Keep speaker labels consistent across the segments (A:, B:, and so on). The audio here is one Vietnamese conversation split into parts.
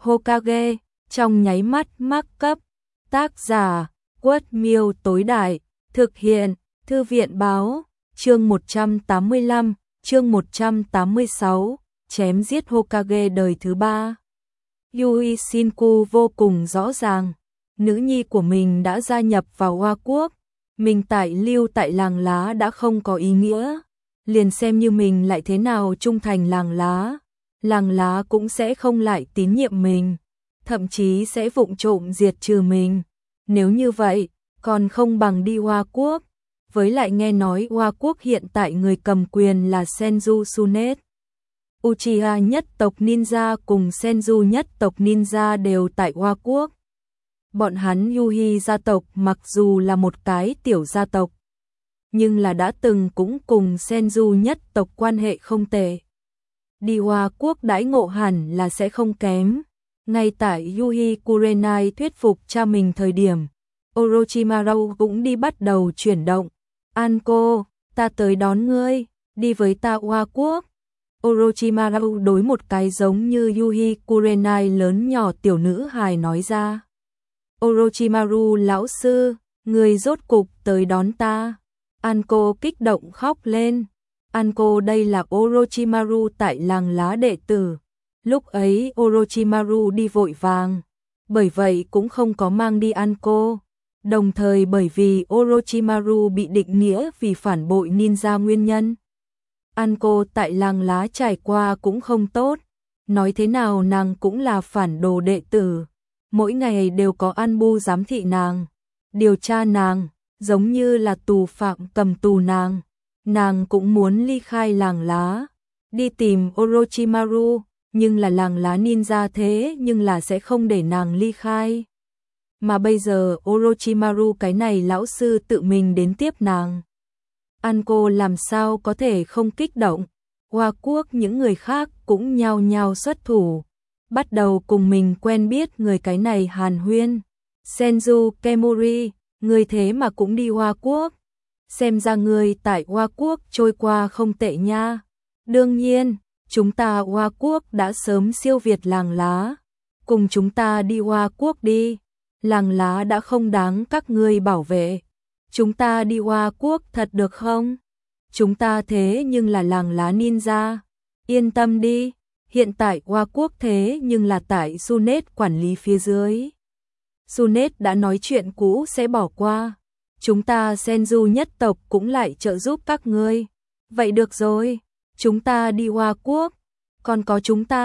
A: Hokage, trong nháy mắt mắc cấp. Tác giả, Quất Miêu tối đại, thực hiện, Thư viện báo, chương 185, chương 186, chém giết Hokage đời thứ 3. Yui Shinku vô cùng rõ ràng, nữ nhi của mình đã gia nhập vào Hoa Quốc, mình lưu tại làng lá đã không có ý nghĩa, liền xem như mình lại thế nào trung thành làng lá cũng sẽ không lại tín nhiệm mình, thậm chí sẽ vụng trộm diệt trừ mình. Nếu như vậy, còn không bằng đi Hoa Quốc. Với lại nghe nói Hoa Quốc hiện tại người cầm quyền là Senju Tsunade. Uchiha nhất tộc ninja cùng Senju nhất tộc ninja đều tại Hoa Quốc. Bọn hắn Yui gia tộc mặc dù là một cái tiểu gia tộc, nhưng là đã từng cũng cùng Senju nhất tộc quan hệ không tệ. Đi Hoa Quốc đãi ngộ hẳn là sẽ không kém. Ngay tại Yui Kurenai thuyết phục cha mình thời điểm, Orochimaru cũng đi bắt đầu chuyển động. Anko, ta tới đón ngươi, đi với ta Hoa Quốc. Orochimaru đối một cái giống như Yui Kurenai lớn nhỏ tiểu nữ hài nói ra. Orochimaru lão sư, ngươi rốt cục tới đón ta. Anko kích động khóc lên. Anko đây là Orochimaru tại làng lá đệ tử. Lúc ấy Orochimaru đi vội vàng, bởi vậy cũng không có mang đi Anko. Đồng thời bởi vì Orochimaru bị định nghĩa vì phản bội ninja nguyên nhân. Anko tại làng lá trải qua cũng không tốt, nói thế nào nàng cũng là phản đồ đệ tử. Mỗi ngày đều có Anbu giám thị nàng, điều tra nàng, giống như là tù phạm cầm tù nàng. Nàng cũng muốn ly khai làng lá, đi tìm Orochimaru, nhưng là làng lá ninja thế nhưng là sẽ không để nàng ly khai. Mà bây giờ Orochimaru cái này lão sư tự mình đến tiếp nàng. Anko làm sao có thể không kích động. Hoa Quốc những người khác cũng nhao nhao xuất thủ, bắt đầu cùng mình quen biết người cái này hàn huyên. Senju Kemuri, người thế mà cũng đi Hoa Quốc. Xem ra người tại Hoa Quốc trôi qua không tệ nha. Đương nhiên, chúng ta Hoa Quốc đã sớm siêu việt làng lá. Cùng chúng ta đi Hoa Quốc đi. Làng lá đã không đáng các ngươi bảo vệ. Chúng ta đi Hoa Quốc thật được không? Chúng ta thế nhưng là làng lá ninja. Yên tâm đi, hiện tại Hoa Quốc thế nhưng là tại Tsunade quản lý phía dưới. Tsunade đã nói chuyện cũ sẽ bỏ qua. Chúng ta Senju nhất tộc cũng lại trợ giúp các ngươi. Vậy được rồi, chúng ta đi Hoa Quốc. Còn có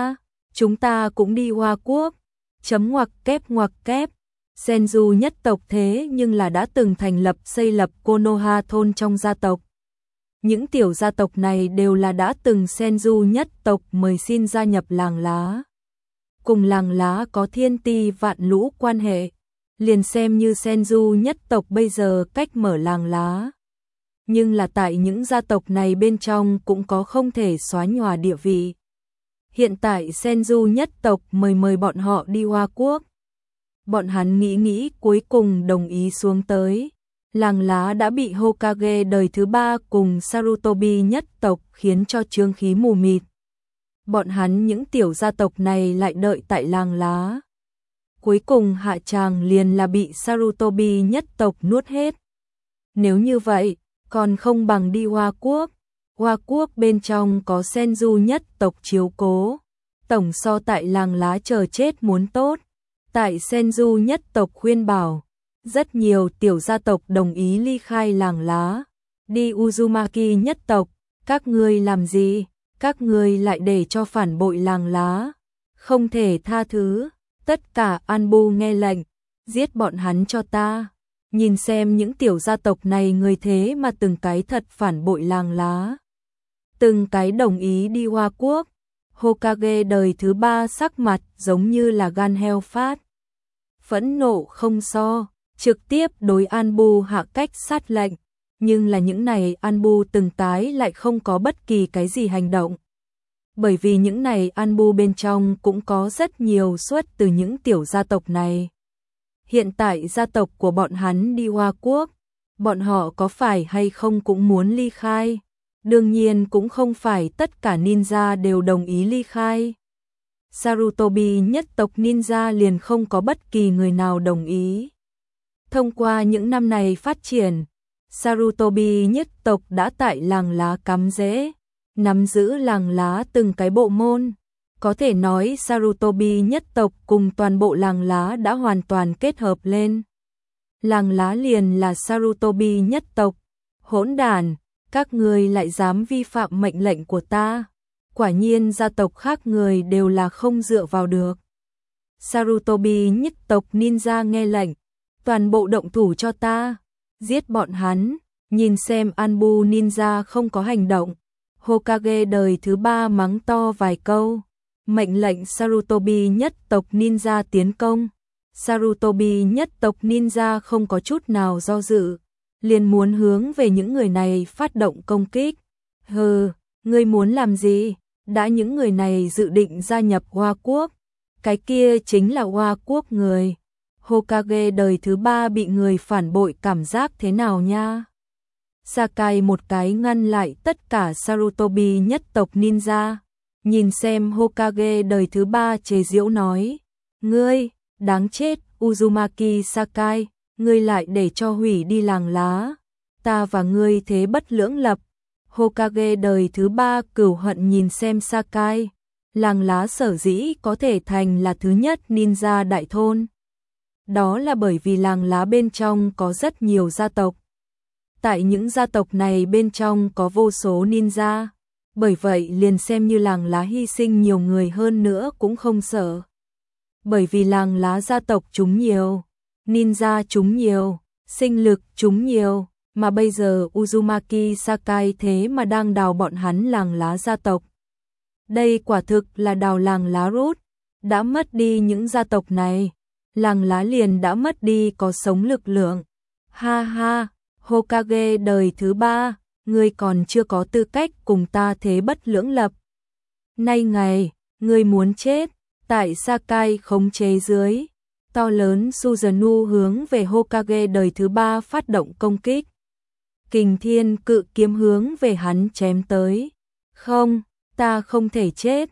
A: chúng ta cũng đi Hoa Quốc. Chấm ngoặc kép. Senju nhất tộc thế nhưng là đã từng thành lập xây lập Konoha thôn trong gia tộc. Những tiểu gia tộc này đều là đã từng Senju nhất tộc mời xin gia nhập làng lá. Cùng làng lá có thiên ti vạn lũ quan hệ. Liền xem như Senju nhất tộc bây giờ cách mở làng lá. Nhưng là tại những gia tộc này bên trong cũng có không thể xóa nhòa địa vị. Hiện tại Senju nhất tộc mời bọn họ đi Hoa Quốc. Bọn hắn nghĩ cuối cùng đồng ý xuống tới. Làng lá đã bị Hokage đời thứ 3 cùng Sarutobi nhất tộc khiến cho trương khí mù mịt. Bọn hắn những tiểu gia tộc này lại đợi tại làng lá. Cuối cùng hạ tràng liền là bị Sarutobi nhất tộc nuốt hết. Nếu như vậy, còn không bằng đi Hoa Quốc. Hoa Quốc bên trong có Senju nhất tộc chiếu cố. Tổng so tại làng lá chờ chết muốn tốt. Tại Senju nhất tộc khuyên bảo, rất nhiều tiểu gia tộc đồng ý ly khai làng lá. Đi Uzumaki nhất tộc, các ngươi làm gì? Các ngươi lại để cho phản bội làng lá. Không thể tha thứ. Tất cả Anbu nghe lệnh, giết bọn hắn cho ta. Nhìn xem những tiểu gia tộc này người thế mà từng cái thật phản bội làng lá. Từng cái đồng ý đi Hoa Quốc. Hokage đời thứ 3 sắc mặt giống như là gan heo phát. Phẫn nộ không so, trực tiếp đối Anbu hạ cách sát lệnh. Nhưng là những này Anbu từng tái lại không có bất kỳ cái gì hành động. Bởi vì những này Anbu bên trong cũng có rất nhiều xuất từ những tiểu gia tộc này. Hiện tại gia tộc của bọn hắn đi Hoa Quốc, bọn họ có phải hay không cũng muốn ly khai. Đương nhiên cũng không phải tất cả ninja đều đồng ý ly khai. Sarutobi nhất tộc ninja liền không có bất kỳ người nào đồng ý. Thông qua những năm này phát triển, Sarutobi nhất tộc đã tại làng lá cắm rễ, nắm giữ làng lá từng cái bộ môn. Có thể nói Sarutobi nhất tộc cùng toàn bộ làng lá đã hoàn toàn kết hợp lên. Làng lá liền là Sarutobi nhất tộc. Hỗn đản, các ngươi lại dám vi phạm mệnh lệnh của ta. Quả nhiên gia tộc khác người đều là không dựa vào được. Sarutobi nhất tộc ninja nghe lệnh, toàn bộ động thủ cho ta, giết bọn hắn. Nhìn xem Anbu ninja không có hành động, Hokage đời thứ 3 mắng to vài câu, mệnh lệnh Sarutobi nhất tộc ninja tiến công. Sarutobi nhất tộc ninja không có chút nào do dự, liền muốn hướng về những người này phát động công kích. Hừ, ngươi muốn làm gì? Đã những người này dự định gia nhập Hoa Quốc, cái kia chính là Hoa Quốc người. Hokage đời thứ 3 bị người phản bội cảm giác thế nào nha? Sakai một cái ngăn lại tất cả Sarutobi nhất tộc ninja, nhìn xem Hokage đời thứ 3 chế giễu nói, ngươi, đáng chết, Uzumaki Sakai, ngươi lại để cho hủy đi làng lá, ta và ngươi thế bất lưỡng lập. Hokage đời thứ 3 cừu hận nhìn xem Sakai, làng lá sở dĩ có thể thành là thứ nhất ninja đại thôn. Đó là bởi vì làng lá bên trong có rất nhiều gia tộc. Tại những gia tộc này bên trong có vô số ninja, bởi vậy liền xem như làng lá hy sinh nhiều người hơn nữa cũng không sợ. Bởi vì làng lá gia tộc chúng nhiều, ninja chúng nhiều, sinh lực chúng nhiều, mà bây giờ Uzumaki Sakai thế mà đang đào bọn hắn làng lá gia tộc. Đây quả thực là đào làng lá rút, đã mất đi những gia tộc này, làng lá liền đã mất đi có sống lực lượng. Ha ha, Hokage đời thứ 3, ngươi còn chưa có tư cách cùng ta thế bất lưỡng lập. Nay ngày, ngươi muốn chết, tại Sakai khống chế dưới, to lớn Susanoo hướng về Hokage đời thứ 3 phát động công kích. Kình thiên cự kiếm hướng về hắn chém tới. Không, ta không thể chết.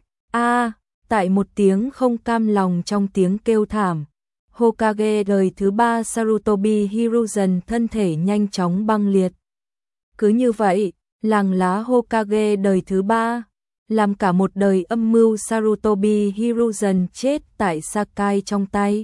A: Tại một tiếng không cam lòng trong tiếng kêu thảm, Hokage đời thứ 3 Sarutobi Hiruzen thân thể nhanh chóng băng liệt. Cứ như vậy, làng lá Hokage đời thứ 3, làm cả một đời âm mưu Sarutobi Hiruzen chết tại Sakai trong tay.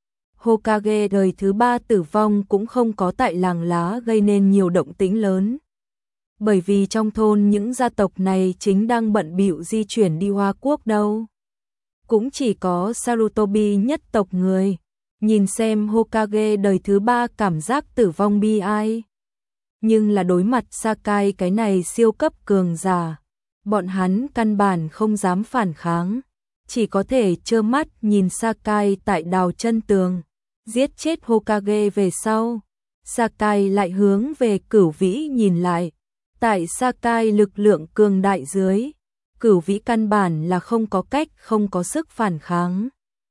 A: Hokage đời thứ 3 tử vong cũng không có tại làng lá gây nên nhiều động tĩnh lớn. Bởi vì trong thôn những gia tộc này chính đang bận bịu di chuyển đi Hoa Quốc đâu. Cũng chỉ có Sarutobi nhất tộc người, nhìn xem Hokage đời thứ 3 cảm giác tử vong bi ai. Nhưng là đối mặt Sakai cái này siêu cấp cường giả, bọn hắn căn bản không dám phản kháng, chỉ có thể trơ mắt nhìn Sakai tại đào chân tường, giết chết Hokage về sau. Sakai lại hướng về Cửu Vĩ nhìn lại, tại Sakai lực lượng cường đại dưới, Cửu Vĩ căn bản là không có cách, không có sức phản kháng.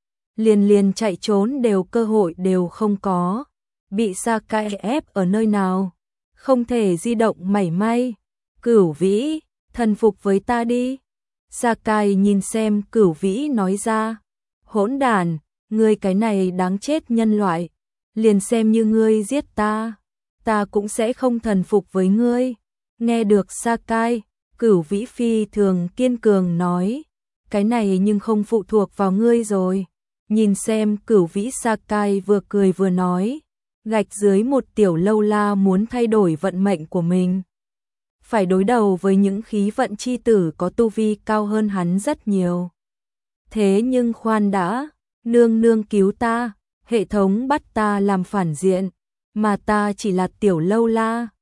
A: Liền chạy trốn đều cơ hội đều không có, bị Sakai ép ở nơi nào, không thể di động mảy may. Cửu Vĩ, thần phục với ta đi. Sakai nhìn xem Cửu Vĩ nói ra, hỗn đản, ngươi cái này đáng chết nhân loại, liền xem như ngươi giết ta, ta cũng sẽ không thần phục với ngươi. Nghe được Sakai, Cửu Vĩ phi thường kiên cường nói, cái này nhưng không phụ thuộc vào ngươi rồi. Nhìn xem Cửu Vĩ, Sakai vừa cười vừa nói, gạch dưới một tiểu lâu la muốn thay đổi vận mệnh của mình, phải đối đầu với những khí vận chi tử có tu vi cao hơn hắn rất nhiều. Thế nhưng khoan đã, nương nương cứu ta, hệ thống bắt ta làm phản diện, mà ta chỉ là tiểu lâu la,